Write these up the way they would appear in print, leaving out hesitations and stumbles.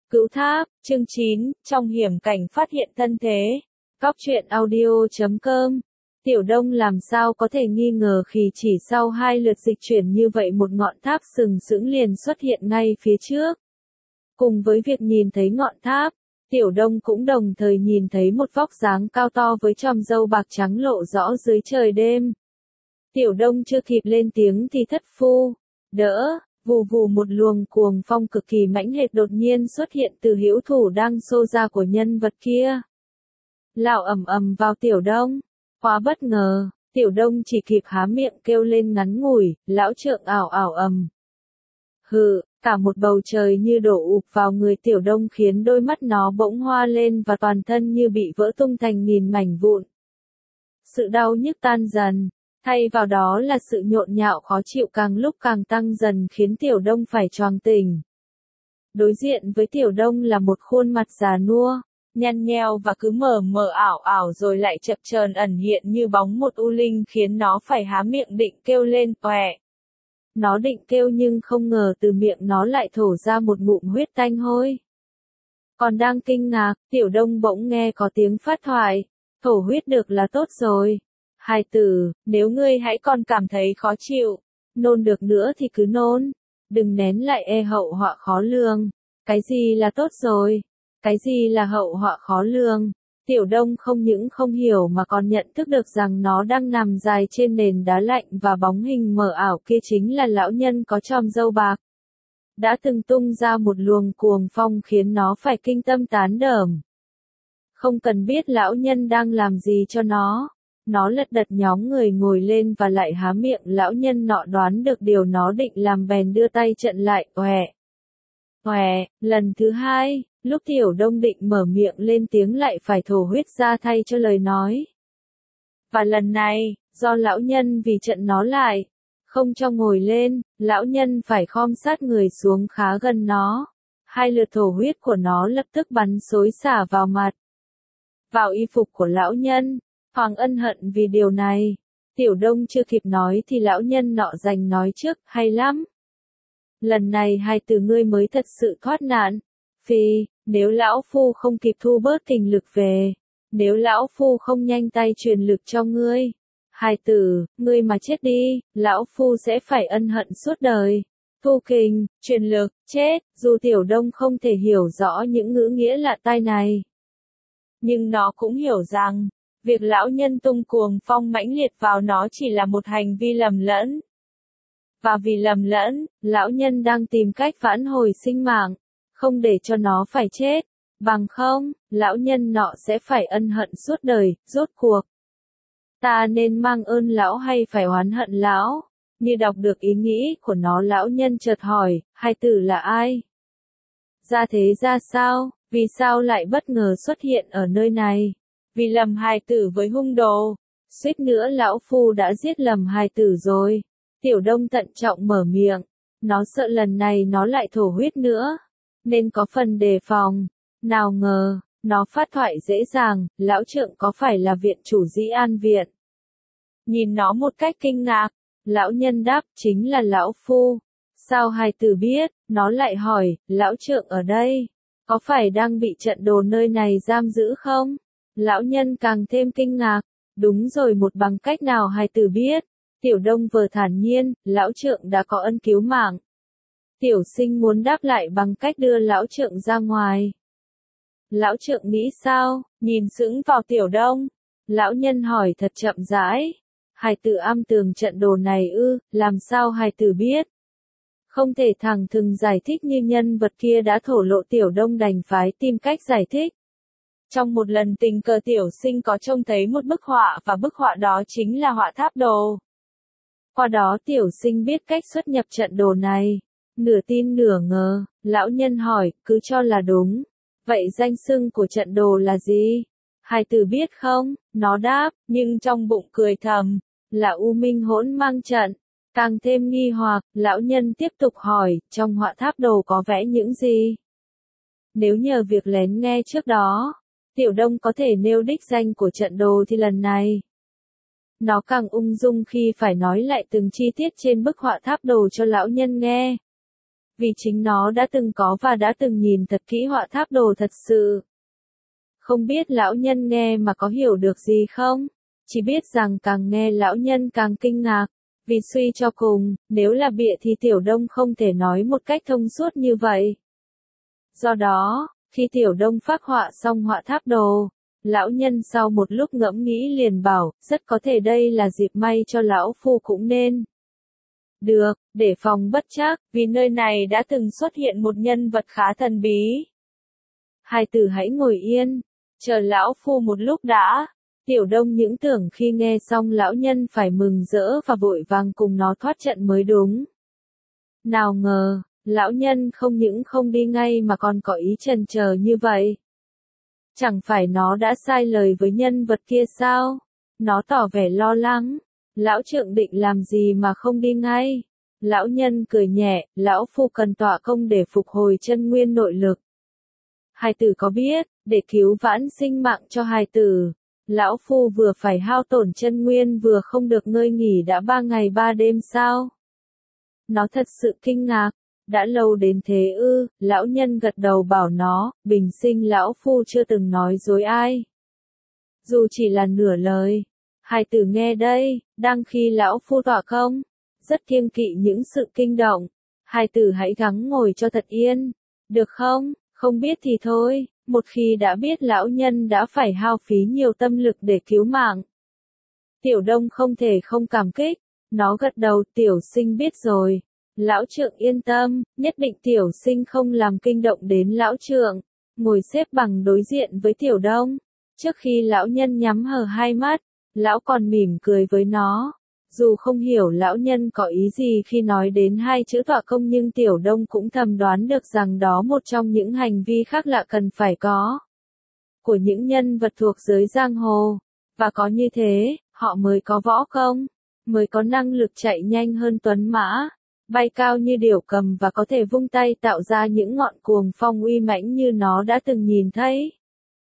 Cửu Tháp, chương 9, trong hiểm cảnh phát hiện thân thế. Cóc truyện audio.com. Tiểu Đông làm sao có thể nghi ngờ khi chỉ sau 2 lượt dịch chuyển như vậy một ngọn tháp sừng sững liền xuất hiện ngay phía trước. Cùng với việc nhìn thấy ngọn tháp, Tiểu Đông cũng đồng thời nhìn thấy một vóc dáng cao to với chòm râu bạc trắng lộ rõ dưới trời đêm. Tiểu Đông chưa kịp lên tiếng thì thất phu, đỡ, vù vù một luồng cuồng phong cực kỳ mãnh liệt đột nhiên xuất hiện từ hữu thủ đang xô ra của nhân vật kia. Lão ầm ầm vào Tiểu Đông, quá bất ngờ, Tiểu Đông chỉ kịp há miệng kêu lên ngắn ngủi, lão trượng ảo ảo ầm. Hừ, cả một bầu trời như đổ ụp vào người Tiểu Đông khiến đôi mắt nó bỗng hoa lên và toàn thân như bị vỡ tung thành nghìn mảnh vụn. Sự đau nhức tan dần, thay vào đó là sự nhộn nhạo khó chịu càng lúc càng tăng dần khiến Tiểu Đông phải choàng tỉnh. Đối diện với Tiểu Đông là một khuôn mặt già nua, nhăn nheo và cứ mờ mờ ảo ảo rồi lại chập chờn ẩn hiện như bóng một u linh khiến nó phải há miệng định kêu lên oẹ. Nó định kêu nhưng không ngờ từ miệng nó lại thổ ra một ngụm huyết tanh hôi. Còn đang kinh ngạc, Tiểu Đông bỗng nghe có tiếng phát thoại, thổ huyết được là tốt rồi. Hài tử, nếu ngươi hãy còn cảm thấy khó chịu, nôn được nữa thì cứ nôn, đừng nén lại hậu họa khó lường. Cái gì là tốt rồi? Cái gì là hậu họa khó lường? Tiểu Đông không những không hiểu mà còn nhận thức được rằng nó đang nằm dài trên nền đá lạnh và bóng hình mờ ảo kia chính là lão nhân có chòm râu bạc. Đã từng tung ra một luồng cuồng phong khiến nó phải kinh tâm tán đởm. Không cần biết lão nhân đang làm gì cho nó lật đật nhóm người ngồi lên và lại há miệng. Lão nhân nọ đoán được điều nó định làm bèn đưa tay chặn lại, oẹ. Oẹ, lần thứ hai, lúc Tiểu Đông định mở miệng lên tiếng lại phải thổ huyết ra thay cho lời nói. Và lần này, do lão nhân vì chặn nó lại, không cho ngồi lên, lão nhân phải khom sát người xuống khá gần nó. 2 lượt thổ huyết của nó lập tức bắn xối xả vào mặt, vào y phục của lão nhân. Hoàng ân hận vì điều này. Tiểu Đông chưa kịp nói thì lão nhân nọ giành nói trước, hay lắm. Lần này hai từ ngươi mới thật sự thoát nạn. Phi, nếu lão phu không kịp thu bớt kình lực về, nếu lão phu không nhanh tay truyền lực cho ngươi, hai từ, ngươi mà chết đi, lão phu sẽ phải ân hận suốt đời. Thu kình, truyền lực, chết, dù Tiểu Đông không thể hiểu rõ những ngữ nghĩa lạ tai này. Nhưng nó cũng hiểu rằng, việc lão nhân tung cuồng phong mãnh liệt vào nó chỉ là một hành vi lầm lẫn. Và vì lầm lẫn, lão nhân đang tìm cách vãn hồi sinh mạng, không để cho nó phải chết. Bằng không, lão nhân nọ sẽ phải ân hận suốt đời. Rốt cuộc, ta nên mang ơn lão hay phải oán hận lão? Như đọc được ý nghĩ của nó, lão nhân chợt hỏi, hai tử là ai? Ra thế ra sao? Vì sao lại bất ngờ xuất hiện ở nơi này? Vì lầm hài tử với hung đồ. Suýt nữa lão phu đã giết lầm hài tử rồi. Tiểu Đông thận trọng mở miệng. Nó sợ lần này nó lại thổ huyết nữa, nên có phần đề phòng. Nào ngờ, nó phát thoại dễ dàng, lão trượng có phải là viện chủ Dĩ An Viện? Nhìn nó một cách kinh ngạc, lão nhân đáp, chính là lão phu. Sao hài tử biết? Nó lại hỏi, lão trượng ở đây, có phải đang bị trận đồ nơi này giam giữ không? Lão nhân càng thêm kinh ngạc. Đúng rồi, một bằng cách nào hài tử biết? Tiểu Đông vừa thản nhiên, lão trượng đã có ân cứu mạng. Tiểu sinh muốn đáp lại bằng cách đưa lão trượng ra ngoài. Lão trượng nghĩ sao? Nhìn sững vào Tiểu Đông, lão nhân hỏi thật chậm rãi. Hài tử am tường trận đồ này ư? Làm sao hài tử biết? Không thể thẳng thừng giải thích như nhân vật kia đã thổ lộ. Tiểu Đông đành phải tìm cách giải thích. Trong một lần tình cờ tiểu sinh có trông thấy một bức họa và bức họa đó chính là họa tháp đồ. Qua đó tiểu sinh biết cách xuất nhập trận đồ này. Nửa tin nửa ngờ, lão nhân hỏi, cứ cho là đúng. Vậy danh xưng của trận đồ là gì? Hài tử biết không? Nó đáp, nhưng trong bụng cười thầm, là U Minh Hỗn Mang Trận. Càng thêm nghi hoặc, lão nhân tiếp tục hỏi, trong họa tháp đồ có vẽ những gì? Nếu nhờ việc lén nghe trước đó, Tiểu Đông có thể nêu đích danh của trận đồ thì lần này nó càng ung dung khi phải nói lại từng chi tiết trên bức họa tháp đồ cho lão nhân nghe. vì chính nó đã từng có và đã từng nhìn thật kỹ họa tháp đồ thật sự. Không biết lão nhân nghe mà có hiểu được gì không? Chỉ biết rằng càng nghe lão nhân càng kinh ngạc, vì suy cho cùng, nếu là bịa thì Tiểu Đông không thể nói một cách thông suốt như vậy. Do đó, khi Tiểu Đông phác họa xong họa tháp đồ, lão nhân sau một lúc ngẫm nghĩ liền bảo, rất có thể đây là dịp may cho lão phu cũng nên. Được, để phòng bất trắc, vì nơi này đã từng xuất hiện một nhân vật khá thần bí. Hai tử hãy ngồi yên, chờ lão phu một lúc đã. Tiểu Đông những tưởng khi nghe xong lão nhân phải mừng rỡ và vội vàng cùng nó thoát trận mới đúng. Nào ngờ, lão nhân không những không đi ngay mà còn có ý chần chờ như vậy. Chẳng phải nó đã sai lời với nhân vật kia sao? Nó tỏ vẻ lo lắng. Lão trượng định làm gì mà không đi ngay? Lão nhân cười nhẹ, lão phu cần tọa công để phục hồi chân nguyên nội lực. Hài tử có biết, để cứu vãn sinh mạng cho hài tử, lão phu vừa phải hao tổn chân nguyên vừa không được ngơi nghỉ đã 3 ngày 3 đêm sao? Nó thật sự kinh ngạc. Đã lâu đến thế ư? Lão nhân gật đầu bảo nó, bình sinh lão phu chưa từng nói dối ai. Dù chỉ là nửa lời. Hài tử nghe đây, đang khi lão phu tọa công, rất kiêng kỵ những sự kinh động. Hài tử hãy gắng ngồi cho thật yên, được không? Không biết thì thôi, một khi đã biết lão nhân đã phải hao phí nhiều tâm lực để cứu mạng. Tiểu Đông không thể không cảm kích, nó gật đầu, tiểu sinh biết rồi. Lão trượng yên tâm, nhất định tiểu sinh không làm kinh động đến lão trượng. Ngồi xếp bằng đối diện với Tiểu Đông. Trước khi lão nhân nhắm hờ hai mắt, lão còn mỉm cười với nó. Dù không hiểu lão nhân có ý gì khi nói đến hai chữ tọa công nhưng Tiểu Đông cũng thầm đoán được rằng đó một trong những hành vi khác lạ cần phải có. Của những nhân vật thuộc giới giang hồ. Và có như thế, họ mới có võ công, mới có năng lực chạy nhanh hơn tuấn mã. Bay cao như điểu cầm và có thể vung tay tạo ra những ngọn cuồng phong uy mãnh như nó đã từng nhìn thấy.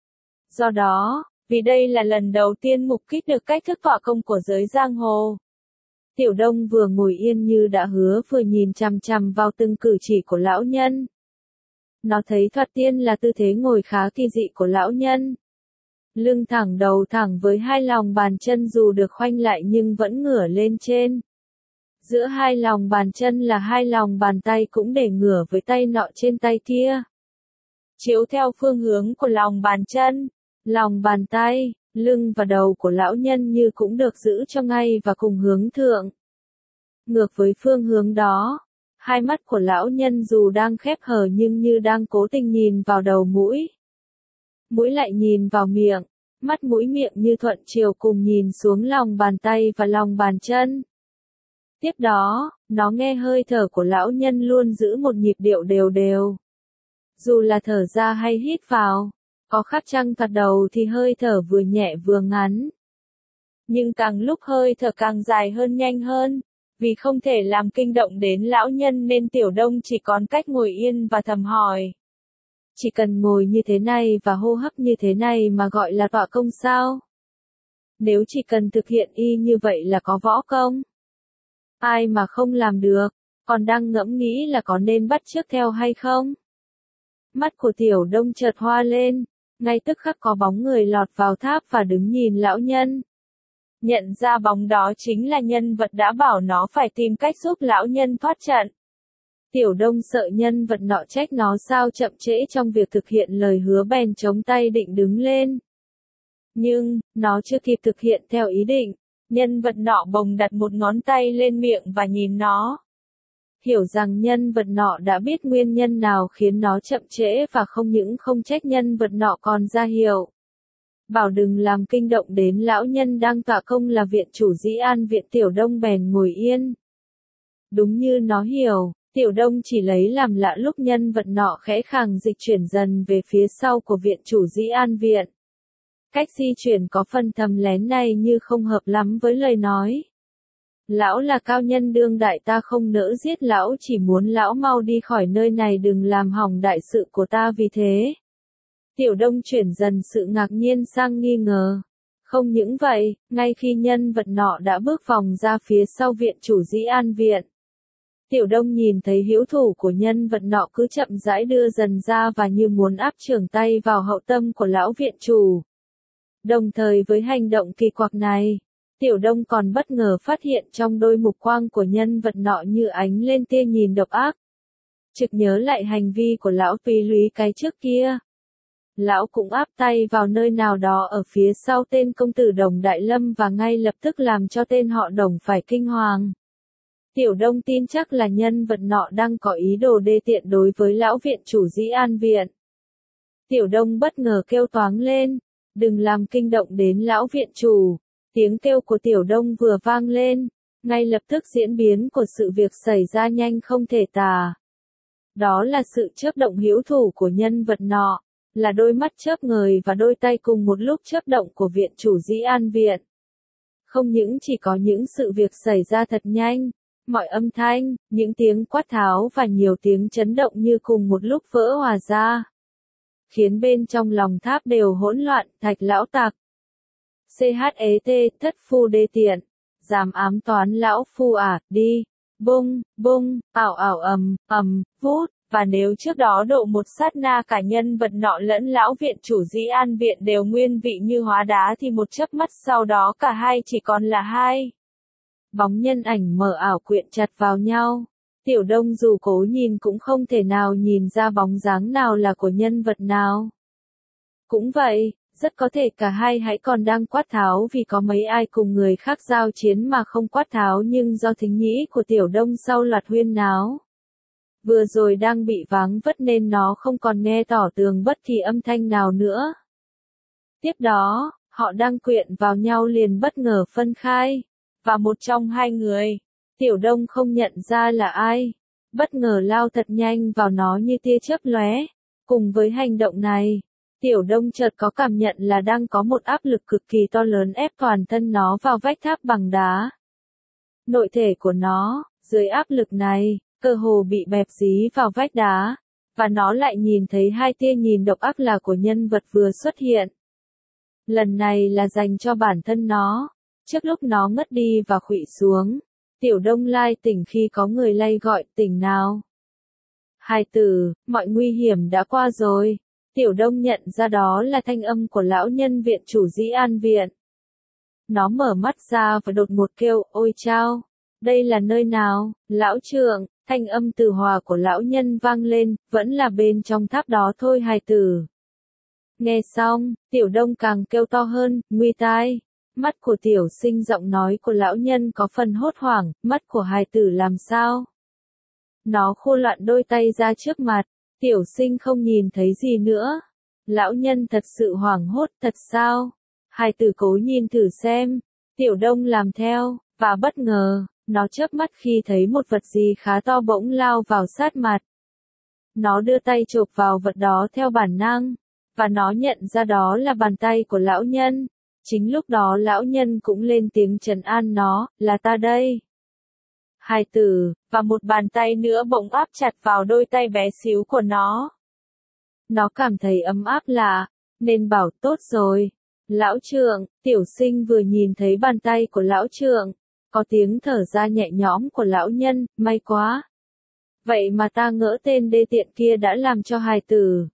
Do đó, vì đây là lần đầu tiên mục kích được cách thức tọa công của giới giang hồ, Tiểu Đông vừa ngồi yên như đã hứa vừa nhìn chằm chằm vào từng cử chỉ của lão nhân. Nó thấy thoạt tiên là tư thế ngồi khá kỳ dị của lão nhân. Lưng thẳng đầu thẳng với hai lòng bàn chân dù được khoanh lại nhưng vẫn ngửa lên trên. Giữa hai lòng bàn chân là hai lòng bàn tay cũng để ngửa với tay nọ trên tay kia. Chiếu theo phương hướng của lòng bàn chân, lòng bàn tay, lưng và đầu của lão nhân như cũng được giữ cho ngay và cùng hướng thượng. Ngược với phương hướng đó, hai mắt của lão nhân dù đang khép hờ nhưng như đang cố tình nhìn vào đầu mũi. Mũi lại nhìn vào miệng, mắt mũi miệng như thuận chiều cùng nhìn xuống lòng bàn tay và lòng bàn chân. Tiếp đó, nó nghe hơi thở của lão nhân luôn giữ một nhịp điệu đều đều. Dù là thở ra hay hít vào, có khắc trăng thoạt đầu thì hơi thở vừa nhẹ vừa ngắn. Nhưng càng lúc hơi thở càng dài hơn nhanh hơn, vì không thể làm kinh động đến lão nhân nên Tiểu Đông chỉ còn cách ngồi yên và thầm hỏi. Chỉ cần ngồi như thế này và hô hấp như thế này mà gọi là tọa công sao? Nếu chỉ cần thực hiện y như vậy là có võ công. Ai mà không làm được, còn đang ngẫm nghĩ là có nên bắt chước theo hay không? Mắt của Tiểu Đông chợt hoa lên, ngay tức khắc có bóng người lọt vào tháp và đứng nhìn lão nhân. Nhận ra bóng đó chính là nhân vật đã bảo nó phải tìm cách giúp lão nhân thoát trận. Tiểu Đông sợ nhân vật nọ trách nó sao chậm trễ trong việc thực hiện lời hứa bèn chống tay định đứng lên. Nhưng, nó chưa kịp thực hiện theo ý định, nhân vật nọ bồng đặt một ngón tay lên miệng và nhìn nó. Hiểu rằng nhân vật nọ đã biết nguyên nhân nào khiến nó chậm trễ và không những không trách nhân vật nọ còn ra hiệu. Bảo đừng làm kinh động đến lão nhân đang tọa công là viện chủ Dĩ An viện. Tiểu Đông bèn ngồi yên. Đúng như nó hiểu, Tiểu Đông chỉ lấy làm lạ lúc nhân vật nọ khẽ khàng dịch chuyển dần về phía sau của viện chủ Dĩ An viện. Cách di chuyển có phần thầm lén này như không hợp lắm với lời nói. Lão là cao nhân đương đại, ta không nỡ giết lão, chỉ muốn lão mau đi khỏi nơi này đừng làm hỏng đại sự của ta vì thế. Tiểu Đông chuyển dần sự ngạc nhiên sang nghi ngờ. Không những vậy, ngay khi nhân vật nọ đã bước vòng ra phía sau viện chủ Dĩ An viện, Tiểu Đông nhìn thấy hữu thủ của nhân vật nọ cứ chậm rãi đưa dần ra và như muốn áp trưởng tay vào hậu tâm của lão viện chủ. Đồng thời với hành động kỳ quặc này, Tiểu Đông còn bất ngờ phát hiện trong đôi mục quang của nhân vật nọ như ánh lên tia nhìn độc ác. Trực nhớ lại hành vi của lão Pí Lúy cái trước kia. Lão cũng áp tay vào nơi nào đó ở phía sau tên công tử Đồng Đại Lâm và ngay lập tức làm cho tên họ Đồng phải kinh hoàng. Tiểu Đông tin chắc là nhân vật nọ đang có ý đồ đê tiện đối với lão viện chủ Dĩ An Viện. Tiểu Đông bất ngờ kêu toáng lên, đừng làm kinh động đến lão viện chủ. Tiếng kêu của Tiểu Đông vừa vang lên, ngay lập tức diễn biến của sự việc xảy ra nhanh không thể tả. Đó là sự chớp động hữu thủ của nhân vật nọ, là đôi mắt chớp ngời và đôi tay cùng một lúc chớp động của viện chủ Dĩ An Viện. Không những chỉ có những sự việc xảy ra thật nhanh, mọi âm thanh, những tiếng quát tháo và nhiều tiếng chấn động như cùng một lúc vỡ hòa ra, khiến bên trong lòng tháp đều hỗn loạn. Thạch lão tặc, CHET, thất phu đê tiện, dám ám toán lão phu à, đi, bung, bung, ảo ảo vút, và nếu trước đó độ một sát na cả nhân vật nọ lẫn lão viện chủ Dĩ An Viện đều nguyên vị như hóa đá thì một chớp mắt sau đó cả hai chỉ còn là hai bóng nhân ảnh mờ ảo quyện chặt vào nhau. Tiểu Đông dù cố nhìn cũng không thể nào nhìn ra bóng dáng nào là của nhân vật nào. Cũng vậy, rất có thể cả hai hãy còn đang quát tháo vì có mấy ai cùng người khác giao chiến mà không quát tháo, nhưng do thính nhĩ của Tiểu Đông sau loạt huyên náo vừa rồi đang bị váng vất nên nó không còn nghe tỏ tường bất kỳ âm thanh nào nữa. Tiếp đó, họ đang quyện vào nhau liền bất ngờ phân khai, và một trong hai người, Tiểu Đông không nhận ra là ai, bất ngờ lao thật nhanh vào nó như tia chớp lóe. Cùng với hành động này, Tiểu Đông chợt có cảm nhận là đang có một áp lực cực kỳ to lớn ép toàn thân nó vào vách tháp bằng đá. Nội thể của nó, dưới áp lực này, cơ hồ bị bẹp dí vào vách đá, và nó lại nhìn thấy hai tia nhìn độc ác là của nhân vật vừa xuất hiện. Lần này là dành cho bản thân nó. Trước lúc nó ngất đi và khuỵu xuống, Tiểu Đông lai tỉnh khi có người lay gọi, tỉnh nào. Hài tử, mọi nguy hiểm đã qua rồi. Tiểu Đông nhận ra đó là thanh âm của lão nhân viện chủ Dĩ An Viện. Nó mở mắt ra và đột ngột kêu, ôi chao, đây là nơi nào, lão trượng. Thanh âm từ hòa của lão nhân vang lên, vẫn là bên trong tháp đó thôi hài tử. Nghe xong, Tiểu Đông càng kêu to hơn, nguy tai. Mắt của tiểu sinh, giọng nói của lão nhân có phần hốt hoảng, mắt của hài tử làm sao? Nó khô loạn đôi tay ra trước mặt, tiểu sinh không nhìn thấy gì nữa. Lão nhân thật sự hoảng hốt, thật sao? Hài tử cố nhìn thử xem, Tiểu Đông làm theo, và bất ngờ, nó chớp mắt khi thấy một vật gì khá to bỗng lao vào sát mặt. Nó đưa tay chộp vào vật đó theo bản năng, và nó nhận ra đó là bàn tay của lão nhân. Chính lúc đó lão nhân cũng lên tiếng trấn an nó, là ta đây. Hài tử, và một bàn tay nữa bỗng áp chặt vào đôi tay bé xíu của nó. Nó cảm thấy ấm áp lạ, nên bảo tốt rồi. Lão trượng, tiểu sinh vừa nhìn thấy bàn tay của lão trượng, có tiếng thở ra nhẹ nhõm của lão nhân, may quá. Vậy mà ta ngỡ tên đê tiện kia đã làm cho hài tử.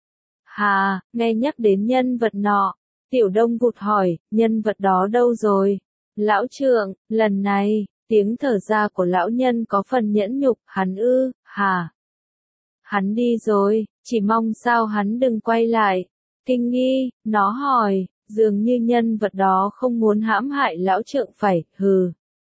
Hà, nghe nhắc đến nhân vật nọ. Tiểu Đông vụt hỏi, nhân vật đó đâu rồi? Lão trượng, lần này, tiếng thở ra của lão nhân có phần nhẫn nhục, hắn ư, hả? Hắn đi rồi, chỉ mong sao hắn đừng quay lại. Kinh nghi, nó hỏi, dường như nhân vật đó không muốn hãm hại lão trượng phải, hừ.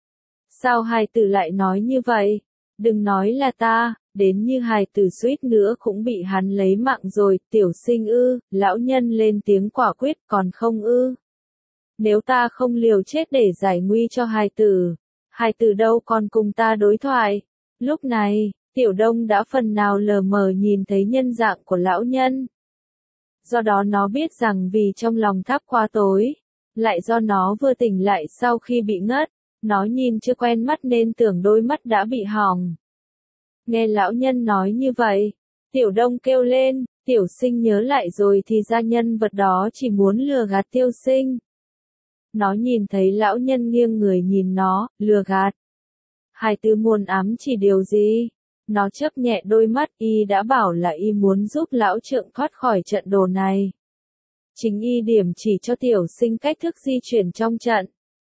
Sao hài tử lại nói như vậy? Đừng nói là ta, đến như hài tử suýt nữa cũng bị hắn lấy mạng rồi, tiểu sinh ư, lão nhân lên tiếng quả quyết, còn không ư. Nếu ta không liều chết để giải nguy cho hài tử đâu còn cùng ta đối thoại. Lúc này, Tiểu Đông đã phần nào lờ mờ nhìn thấy nhân dạng của lão nhân. Do đó nó biết rằng vì trong lòng tháp quá tối, lại do nó vừa tỉnh lại sau khi bị ngất, nó nhìn chưa quen mắt nên tưởng đôi mắt đã bị hỏng. Nghe lão nhân nói như vậy, Tiểu Đông kêu lên, tiểu sinh nhớ lại rồi thì ra nhân vật đó chỉ muốn lừa gạt tiểu sinh. Nó nhìn thấy lão nhân nghiêng người nhìn nó, lừa gạt. Hài tử muốn ám chỉ điều gì? Nó chớp nhẹ đôi mắt, y đã bảo là y muốn giúp lão trượng thoát khỏi trận đồ này. Chính y điểm chỉ cho tiểu sinh cách thức di chuyển trong trận.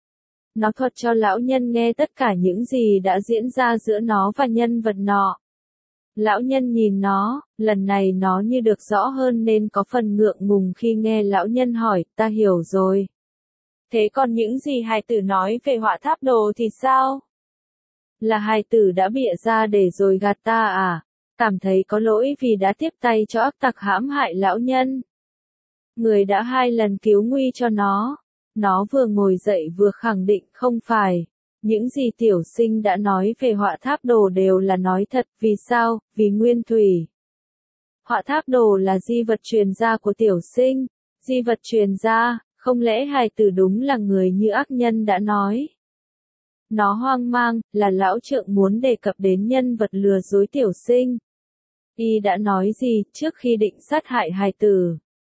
Nó thuật cho lão nhân nghe tất cả những gì đã diễn ra giữa nó và nhân vật nọ. Lão nhân nhìn nó, lần này nó như được rõ hơn nên có phần ngượng ngùng khi nghe lão nhân hỏi, ta hiểu rồi. Thế còn những gì hài tử nói về họa tháp đồ thì sao? Là hài tử đã bịa ra để rồi gạt ta à? Cảm thấy có lỗi vì đã tiếp tay cho ác tặc hãm hại lão nhân. Người đã 2 lần cứu nguy cho nó. Nó vừa ngồi dậy vừa khẳng định không phải. Những gì tiểu sinh đã nói về họa tháp đồ đều là nói thật, vì sao? Vì nguyên thủy. Họa tháp đồ là di vật truyền gia của tiểu sinh. Di vật truyền gia, không lẽ hài tử đúng là người như ác nhân đã nói? Nó hoang mang, là lão trượng muốn đề cập đến nhân vật lừa dối tiểu sinh. Y đã nói gì trước khi định sát hại hài tử?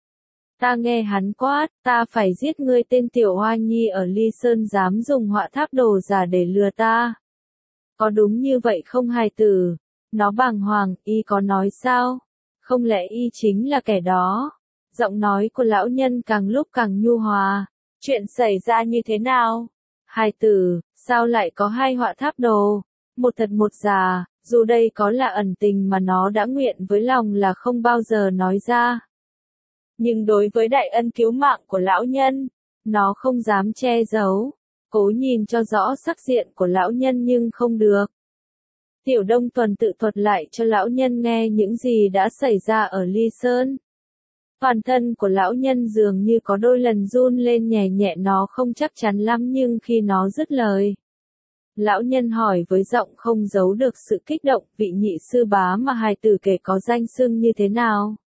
Ta nghe hắn quát, ta phải giết ngươi tên tiểu hoa nhi ở Ly Sơn dám dùng họa tháp đồ giả để lừa ta. Có đúng như vậy không hài tử? Nó bàng hoàng, y có nói sao? Không lẽ y chính là kẻ đó? Giọng nói của lão nhân càng lúc càng nhu hòa. Chuyện xảy ra như thế nào? Hài tử, sao lại có 2 họa tháp đồ? Một thật một giả, dù đây có là ẩn tình mà nó đã nguyện với lòng là không bao giờ nói ra. Nhưng đối với đại ân cứu mạng của lão nhân, nó không dám che giấu, cố nhìn cho rõ sắc diện của lão nhân nhưng không được. Tiểu Đông Tuần tự thuật lại cho lão nhân nghe những gì đã xảy ra ở Ly Sơn. Toàn thân của lão nhân dường như có đôi lần run lên nhẹ nhẹ, nó không chắc chắn lắm nhưng khi nó dứt lời. Lão nhân hỏi với giọng không giấu được sự kích động, vị nhị sư bá mà hài tử kể có danh xưng như thế nào?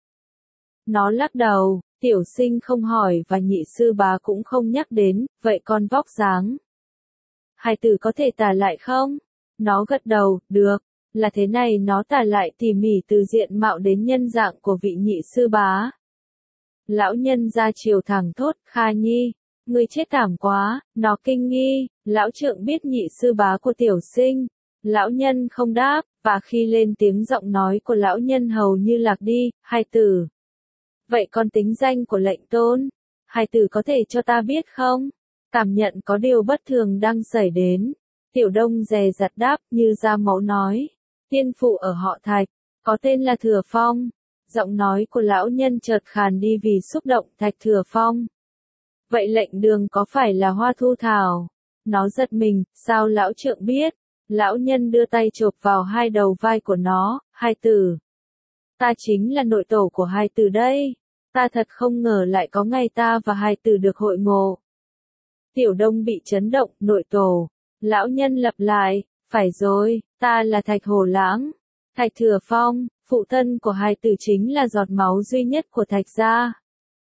Nó lắc đầu, tiểu sinh không hỏi và nhị sư bá cũng không nhắc đến, vậy còn vóc dáng? Hài tử có thể tả lại không? Nó gật đầu, được, là thế này, nó tả lại tỉ mỉ từ diện mạo đến nhân dạng của vị nhị sư bá. Lão nhân ra chiều thẳng thốt, Kha Nhi, ngươi chết thảm quá, nó kinh nghi, lão trượng biết nhị sư bá của tiểu sinh. Lão nhân không đáp, và khi lên tiếng giọng nói của lão nhân hầu như lạc đi, hài tử. Vậy con tính danh của lệnh tôn, hài tử có thể cho ta biết không? Cảm nhận có điều bất thường đang xảy đến. Tiểu Đông dè dặt đáp như ra mẫu nói. Tiên phụ ở họ Thạch, có tên là Thừa Phong. Giọng nói của lão nhân chợt khàn đi vì xúc động. Thạch Thừa Phong. Vậy lệnh đường có phải là Hoa Thu Thảo? Nó giật mình, sao lão trượng biết? Lão nhân đưa tay chộp vào 2 đầu vai của nó, hài tử. Ta chính là nội tổ của hài tử đây. Ta thật không ngờ lại có ngày ta và hài tử được hội ngộ. Tiểu Đông bị chấn động, nội tổ. Lão nhân lặp lại, phải rồi, ta là Thạch Hổ Lãng. Thạch Thừa Phong, phụ thân của hài tử chính là giọt máu duy nhất của Thạch gia.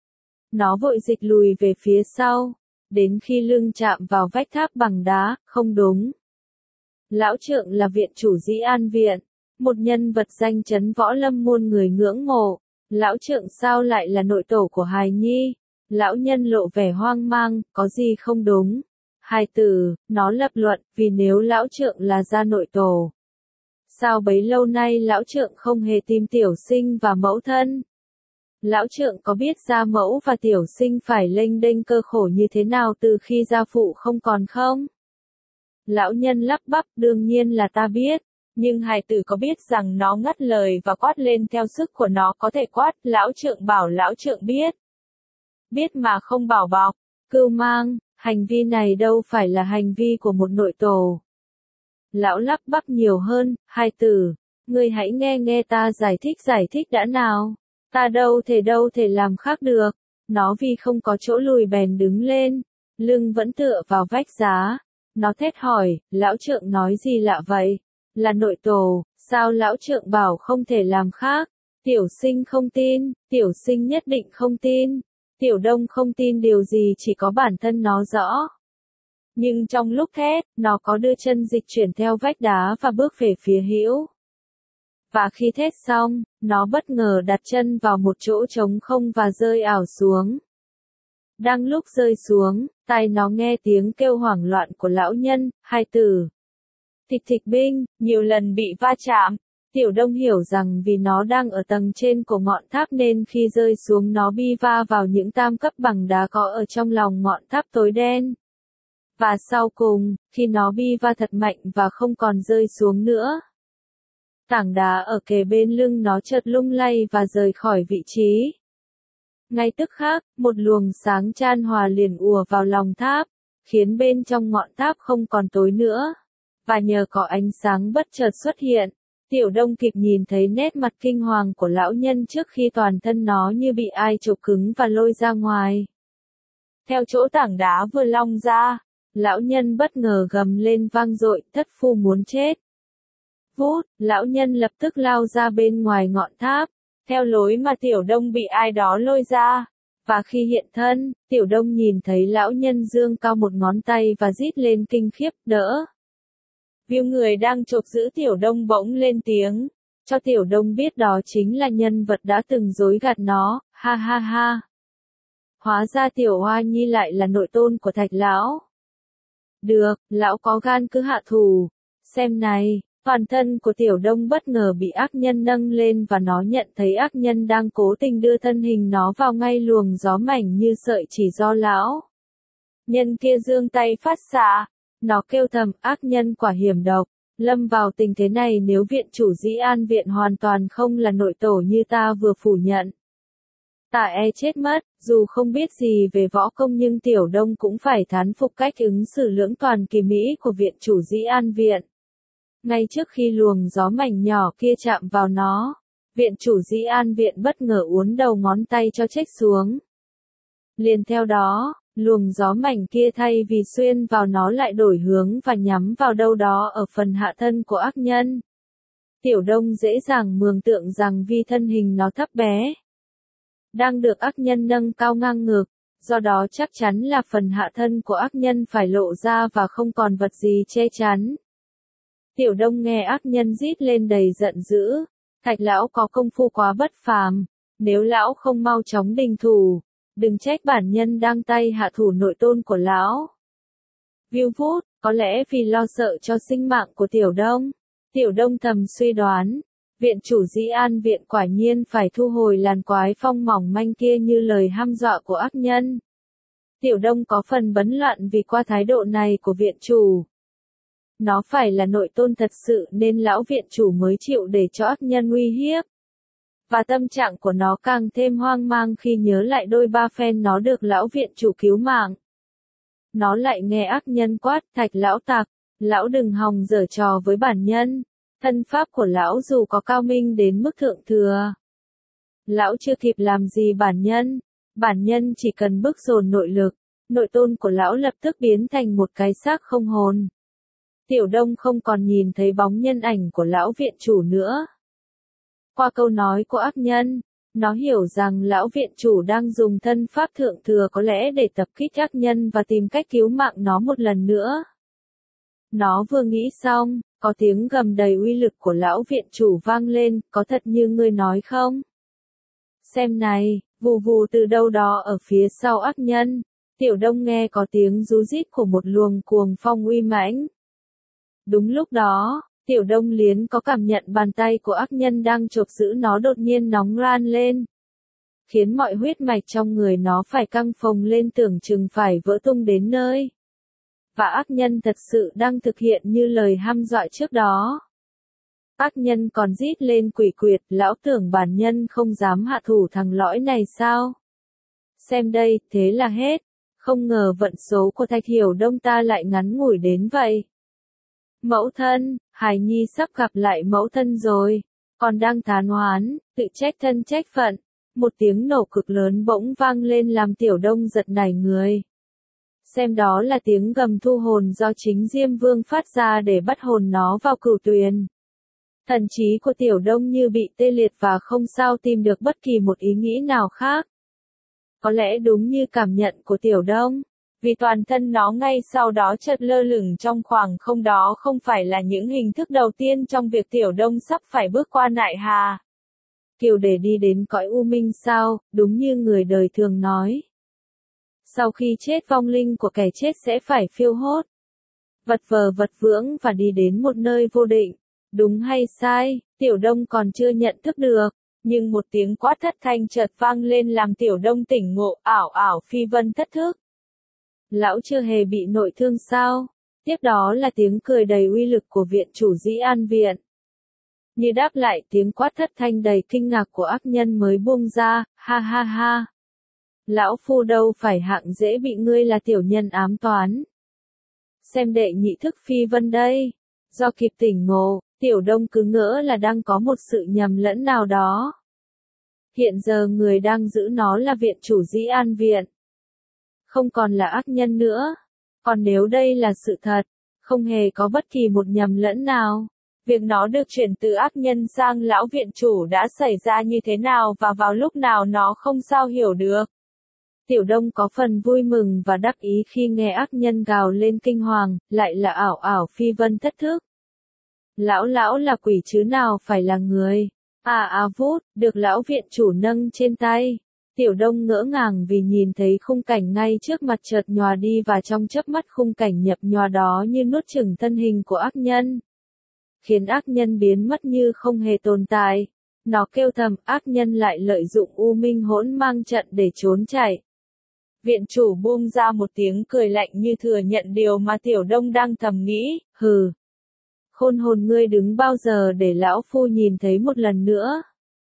Nó vội dịch lùi về phía sau, đến khi lưng chạm vào vách tháp bằng đá, không đúng. Lão trượng là viện chủ Dĩ An Viện, một nhân vật danh chấn võ lâm muôn người ngưỡng mộ. Lão trượng sao lại là nội tổ của hài nhi? Lão nhân lộ vẻ hoang mang, có gì không đúng? Hài tử, nó lập luận, vì nếu lão trượng là gia nội tổ. Sao bấy lâu nay lão trượng không hề tìm tiểu sinh và mẫu thân? Lão trượng có biết gia mẫu và tiểu sinh phải lênh đênh cơ khổ như thế nào từ khi gia phụ không còn không? Lão nhân lắp bắp, đương nhiên là ta biết. Nhưng hài tử có biết rằng nó ngắt lời và quát lên theo sức của nó có thể quát, lão trượng bảo lão trượng biết. Biết mà không bảo bọc, cưu mang, hành vi này đâu phải là hành vi của một nội tổ. Lão lắp bắp nhiều hơn, hài tử, ngươi hãy nghe ta giải thích đã nào. Ta đâu thể làm khác được. Nó vì không có chỗ lùi bèn đứng lên, lưng vẫn tựa vào vách giá. Nó thét hỏi, lão trượng nói gì lạ vậy? Là nội tổ, sao lão trượng bảo không thể làm khác? Tiểu sinh không tin, tiểu sinh nhất định không tin. Tiểu Đông không tin điều gì chỉ có bản thân nó rõ. Nhưng trong lúc thét, nó có đưa chân dịch chuyển theo vách đá và bước về phía hữu. Và khi thét xong, nó bất ngờ đặt chân vào một chỗ trống không và rơi ảo xuống. Đang lúc rơi xuống, tai nó nghe tiếng kêu hoảng loạn của lão nhân, hài tử. Thịch thịch binh, nhiều lần bị va chạm. Tiểu Đông hiểu rằng vì nó đang ở tầng trên của ngọn tháp nên khi rơi xuống nó bị va vào những tam cấp bằng đá có ở trong lòng ngọn tháp tối đen. Và sau cùng, khi nó bị va thật mạnh và không còn rơi xuống nữa, tảng đá ở kề bên lưng nó chợt lung lay và rời khỏi vị trí. Ngay tức khắc, một luồng sáng chan hòa liền ùa vào lòng tháp, khiến bên trong ngọn tháp không còn tối nữa. Và nhờ có ánh sáng bất chợt xuất hiện, Tiểu Đông kịp nhìn thấy nét mặt kinh hoàng của lão nhân trước khi toàn thân nó như bị ai chộp cứng và lôi ra ngoài. Theo chỗ tảng đá vừa long ra, lão nhân bất ngờ gầm lên vang dội, thất phu muốn chết. Vút, lão nhân lập tức lao ra bên ngoài ngọn tháp, theo lối mà Tiểu Đông bị ai đó lôi ra. Và khi hiện thân, Tiểu Đông nhìn thấy lão nhân giương cao một ngón tay và rít lên kinh khiếp, đỡ. Viu người đang chộp giữ Tiểu Đông bỗng lên tiếng, cho Tiểu Đông biết đó chính là nhân vật đã từng dối gạt nó, ha ha ha. Hóa ra Tiểu Hoa Nhi lại là nội tôn của Thạch lão. Được, lão có gan cứ hạ thủ. Xem này, toàn thân của Tiểu Đông bất ngờ bị ác nhân nâng lên và nó nhận thấy ác nhân đang cố tình đưa thân hình nó vào ngay luồng gió mảnh như sợi chỉ do lão nhân kia giương tay phát xạ. Nó kêu thầm, ác nhân quả hiểm độc, lâm vào tình thế này nếu viện chủ Dĩ An viện hoàn toàn không là nội tổ như ta vừa phủ nhận. Ta chết mất, dù không biết gì về võ công nhưng Tiểu Đông cũng phải thán phục cách ứng xử lưỡng toàn kỳ mỹ của viện chủ Dĩ An viện. Ngay trước khi luồng gió mảnh nhỏ kia chạm vào nó, viện chủ Dĩ An viện bất ngờ uốn đầu ngón tay cho chếch xuống. Liền theo đó, luồng gió mảnh kia thay vì xuyên vào nó lại đổi hướng và nhắm vào đâu đó ở phần hạ thân của ác nhân. Tiểu Đông dễ dàng mường tượng rằng vì thân hình nó thấp bé, đang được ác nhân nâng cao ngang ngực, do đó chắc chắn là phần hạ thân của ác nhân phải lộ ra và không còn vật gì che chắn. Tiểu Đông nghe ác nhân rít lên đầy giận dữ, Thạch lão có công phu quá bất phàm, nếu lão không mau chóng đình thủ, đừng trách bản nhân đang tay hạ thủ nội tôn của lão. Viu vút, có lẽ vì lo sợ cho sinh mạng của Tiểu Đông. Tiểu Đông thầm suy đoán, viện chủ Dĩ An viện quả nhiên phải thu hồi làn quái phong mỏng manh kia như lời hăm dọa của ác nhân. Tiểu Đông có phần bấn loạn vì qua thái độ này của viện chủ. Nó phải là nội tôn thật sự nên lão viện chủ mới chịu để cho ác nhân uy hiếp. Và tâm trạng của nó càng thêm hoang mang khi nhớ lại đôi ba phen nó được lão viện chủ cứu mạng. Nó lại nghe ác nhân quát, Thạch lão tặc, lão đừng hòng giở trò với bản nhân. Thân pháp của lão dù có cao minh đến mức thượng thừa, lão chưa kịp làm gì bản nhân chỉ cần bức dồn nội lực, nội tôn của lão lập tức biến thành một cái xác không hồn. Tiểu Đông không còn nhìn thấy bóng nhân ảnh của lão viện chủ nữa. Qua câu nói của ác nhân, nó hiểu rằng lão viện chủ đang dùng thân pháp thượng thừa có lẽ để tập kích ác nhân và tìm cách cứu mạng nó một lần nữa. Nó vừa nghĩ xong, có tiếng gầm đầy uy lực của lão viện chủ vang lên, có thật như ngươi nói không? Xem này, vù vù từ đâu đó ở phía sau ác nhân, Tiểu Đông nghe có tiếng ru rít của một luồng cuồng phong uy mãnh. Đúng lúc đó, Tiểu Đông liền có cảm nhận bàn tay của ác nhân đang chộp giữ nó đột nhiên nóng ran lên, khiến mọi huyết mạch trong người nó phải căng phồng lên tưởng chừng phải vỡ tung đến nơi. Và ác nhân thật sự đang thực hiện như lời hăm dọa trước đó. Ác nhân còn rít lên quỷ quyệt, lão tưởng bản nhân không dám hạ thủ thằng lõi này sao? Xem đây, thế là hết. Không ngờ vận số của Thạch Hiểu Đông ta lại ngắn ngủi đến vậy. Mẫu thân, hài nhi sắp gặp lại mẫu thân rồi. Còn đang thán oán, tự trách thân trách phận. Một tiếng nổ cực lớn bỗng vang lên làm Tiểu Đông giật nảy người. Xem đó là tiếng gầm thu hồn do chính Diêm Vương phát ra để bắt hồn nó vào cửu tuyền. Thần trí của Tiểu Đông như bị tê liệt và không sao tìm được bất kỳ một ý nghĩ nào khác. Có lẽ đúng như cảm nhận của Tiểu Đông, vì toàn thân nó ngay sau đó chợt lơ lửng trong khoảng không, đó không phải là những hình thức đầu tiên trong việc Tiểu Đông sắp phải bước qua nại hà kiều để đi đến cõi u minh sao, đúng như người đời thường nói. Sau khi chết vong linh của kẻ chết sẽ phải phiêu hốt. vật vờ vật vưỡng và đi đến một nơi vô định. Đúng hay sai, Tiểu Đông còn chưa nhận thức được, nhưng một tiếng quát thất thanh chợt vang lên làm Tiểu Đông tỉnh ngộ, ảo ảo phi vân thất thức. Lão chưa hề bị nội thương sao? Tiếp đó là tiếng cười đầy uy lực của viện chủ Dĩ An Viện. Như đáp lại tiếng quát thất thanh đầy kinh ngạc của ác nhân mới buông ra, ha ha ha. Lão phu đâu phải hạng dễ bị ngươi là tiểu nhân ám toán. Xem đệ nhị thức phi vân đây. Do kịp tỉnh ngộ, Tiểu Đông cứ ngỡ là đang có một sự nhầm lẫn nào đó. Hiện giờ người đang giữ nó là viện chủ Dĩ An Viện. Không còn là ác nhân nữa. Còn nếu đây là sự thật, không hề có bất kỳ một nhầm lẫn nào. Việc nó được chuyển từ ác nhân sang lão viện chủ đã xảy ra như thế nào và vào lúc nào nó không sao hiểu được. Tiểu Đông có phần vui mừng và đắc ý khi nghe ác nhân gào lên kinh hoàng, lại là ảo ảo phi vân thất thức. Lão là quỷ chứ nào phải là người. Vút, được lão viện chủ nâng trên tay. Tiểu Đông ngỡ ngàng vì nhìn thấy khung cảnh ngay trước mặt chợt nhòa đi và trong chớp mắt khung cảnh nhập nhòa đó như nuốt chửng thân hình của ác nhân. Khiến ác nhân biến mất như không hề tồn tại. Nó kêu thầm, ác nhân lại lợi dụng U Minh Hỗn Mang trận để trốn chạy. Viện chủ buông ra một tiếng cười lạnh như thừa nhận điều mà Tiểu Đông đang thầm nghĩ, hừ. Khôn hồn ngươi đứng bao giờ để lão phu nhìn thấy một lần nữa.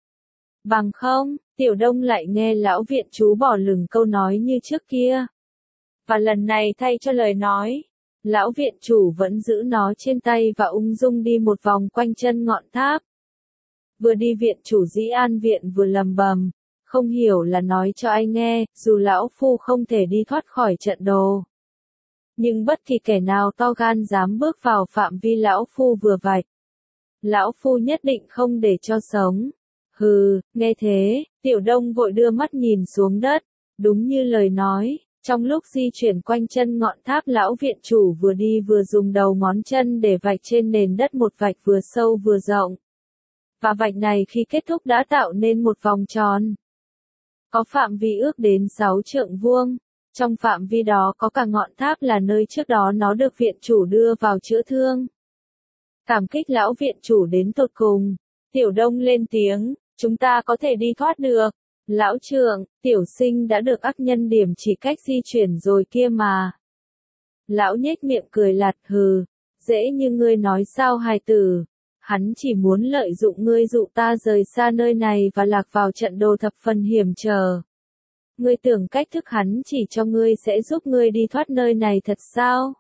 Bằng không, Tiểu Đông lại nghe lão viện chủ bỏ lửng câu nói như trước kia. Và lần này thay cho lời nói, lão viện chủ vẫn giữ nó trên tay và ung dung đi một vòng quanh chân ngọn tháp. Vừa đi viện chủ Dĩ An Viện vừa lầm bầm, không hiểu là nói cho ai nghe, dù lão phu không thể đi thoát khỏi trận đồ. Nhưng bất kỳ kẻ nào to gan dám bước vào phạm vi lão phu vừa vạch. Lão phu nhất định không để cho sống. Hừ, nghe thế, Tiểu Đông vội đưa mắt nhìn xuống đất, đúng như lời nói, trong lúc di chuyển quanh chân ngọn tháp lão viện chủ vừa đi vừa dùng đầu ngón chân để vạch trên nền đất một vạch vừa sâu vừa rộng. Và vạch này khi kết thúc đã tạo nên một vòng tròn. Có phạm vi ước đến 6 trượng vuông, trong phạm vi đó có cả ngọn tháp là nơi trước đó nó được viện chủ đưa vào chữa thương. Cảm kích lão viện chủ đến tột cùng, Tiểu Đông lên tiếng, chúng ta có thể đi thoát được. Lão trưởng, tiểu sinh đã được ác nhân điểm chỉ cách di chuyển rồi kia mà. Lão nhếch miệng cười lạt hừ, dễ như ngươi nói sao hài tử. Hắn chỉ muốn lợi dụng ngươi dụ ta rời xa nơi này và lạc vào trận đồ thập phần hiểm trở. Ngươi tưởng cách thức hắn chỉ cho ngươi sẽ giúp ngươi đi thoát nơi này thật sao?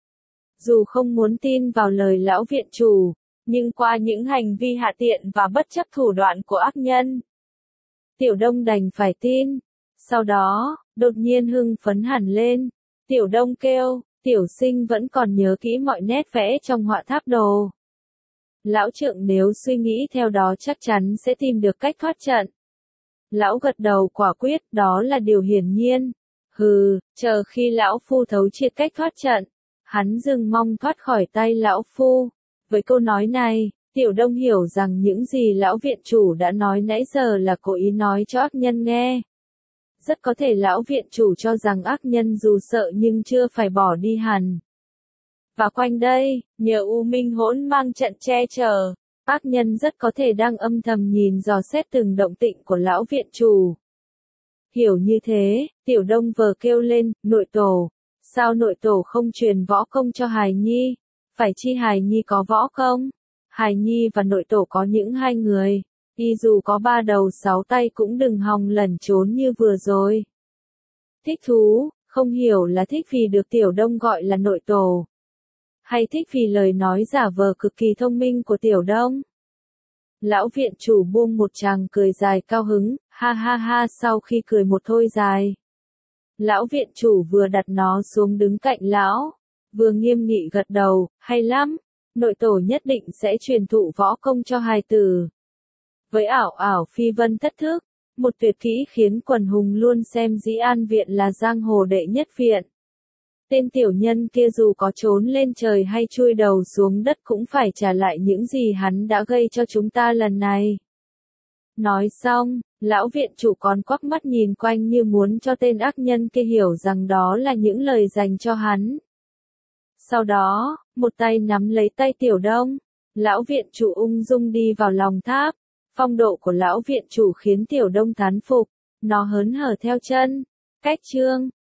Dù không muốn tin vào lời lão viện chủ, nhưng qua những hành vi hạ tiện và bất chấp thủ đoạn của ác nhân, Tiểu Đông đành phải tin. Sau đó, đột nhiên hưng phấn hẳn lên. Tiểu Đông kêu, tiểu sinh vẫn còn nhớ kỹ mọi nét vẽ trong họa tháp đồ. Lão trượng nếu suy nghĩ theo đó chắc chắn sẽ tìm được cách thoát trận. Lão gật đầu quả quyết, đó là điều hiển nhiên. Hừ, chờ khi lão phu thấu triệt cách thoát trận, hắn dừng mong thoát khỏi tay lão phu. Với câu nói này, Tiểu Đông hiểu rằng những gì lão viện chủ đã nói nãy giờ là cố ý nói cho ác nhân nghe. Rất có thể lão viện chủ cho rằng ác nhân dù sợ nhưng chưa phải bỏ đi hẳn. Và quanh đây, nhờ U Minh Hỗn Mang trận che chở, ác nhân rất có thể đang âm thầm nhìn dò xét từng động tĩnh của lão viện chủ. Hiểu như thế, Tiểu Đông vờ kêu lên, nội tổ. Sao nội tổ không truyền võ công cho hài nhi? Phải chi hài nhi có võ công? Hài nhi và nội tổ có những hai người. Y dù có 3 đầu 6 tay cũng đừng hòng lẩn trốn như vừa rồi. Thích thú, không hiểu là thích vì được Tiểu Đông gọi là nội tổ. Hay thích vì lời nói giả vờ cực kỳ thông minh của Tiểu Đông. Lão viện chủ buông một tràng cười dài cao hứng, ha ha ha sau khi cười một thôi dài. Lão viện chủ vừa đặt nó xuống đứng cạnh lão, vừa nghiêm nghị gật đầu, hay lắm, nội tổ nhất định sẽ truyền thụ võ công cho hài tử. Với ảo ảo phi vân thất thức, một tuyệt kỹ khiến quần hùng luôn xem Dĩ An Viện là giang hồ đệ nhất viện. Tên tiểu nhân kia dù có trốn lên trời hay chui đầu xuống đất cũng phải trả lại những gì hắn đã gây cho chúng ta lần này. Nói xong, lão viện chủ còn quắc mắt nhìn quanh như muốn cho tên ác nhân kia hiểu rằng đó là những lời dành cho hắn. Sau đó, một tay nắm lấy tay Tiểu Đông, lão viện chủ ung dung đi vào lòng tháp. Phong độ của lão viện chủ khiến Tiểu Đông thán phục, nó hớn hở theo chân. Cách chương